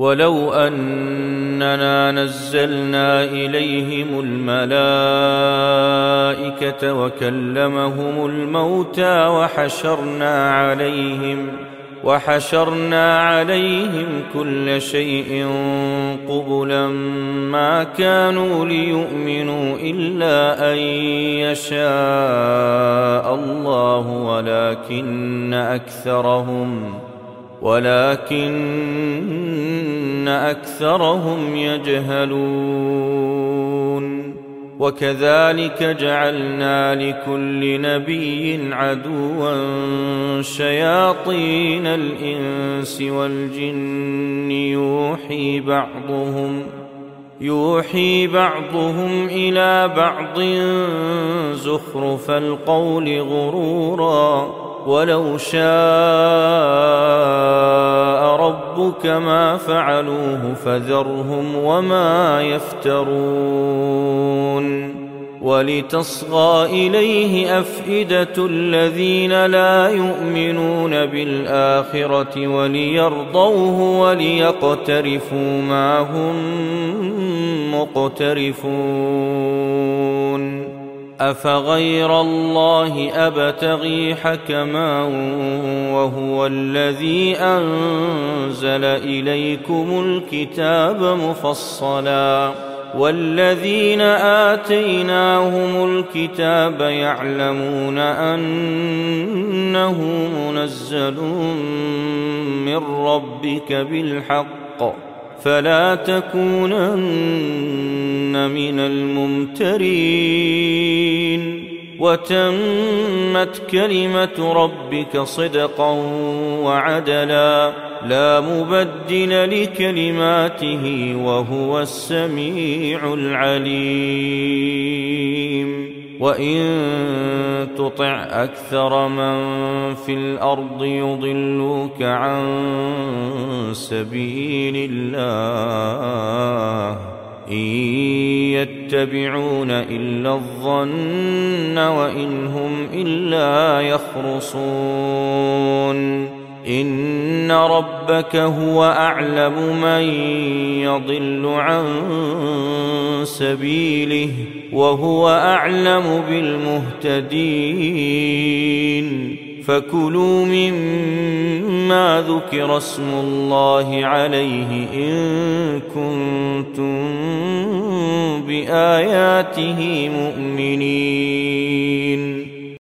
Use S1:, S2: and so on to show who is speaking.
S1: ولو أننا نزلنا إليهم الملائكة وكلمهم الموتى وحشرنا عليهم كل شيء قبلا ما كانوا ليؤمنوا إلا أن يشاء الله ولكن أكثرهم يجهلون. وكذلك جعلنا لكل نبي عدوا شياطين الإنس والجن يوحي بعضهم إلى بعض زخرف القول غرورا ولو شاء ربك ما فعلوه فذرهم وما يفترون. ولتصغى إليه أفئدة الذين لا يؤمنون بالآخرة وليرضوه وليقترفوا ما هم مقترفون. أفغير الله أبتغي حكما وهو الذي أنزل إليكم الكتاب مفصلا والذين آتيناهم الكتاب يعلمون أنه منزل من ربك بالحق فلا تكونن من الممترين. وتمت كلمة ربك صدقا وعدلا لا مبدل لكلماته وهو السميع العليم. وإن تطع أكثر من في الأرض يضلوك عن سبيل الله إن يتبعون إلا الظن وإن هم إلا يخرصون. إن ربك هو أعلم من يضل عن سبيله وهو أعلم بالمهتدين. فكلوا مما ذكر اسم الله عليه إن كنتم بآياته مؤمنين.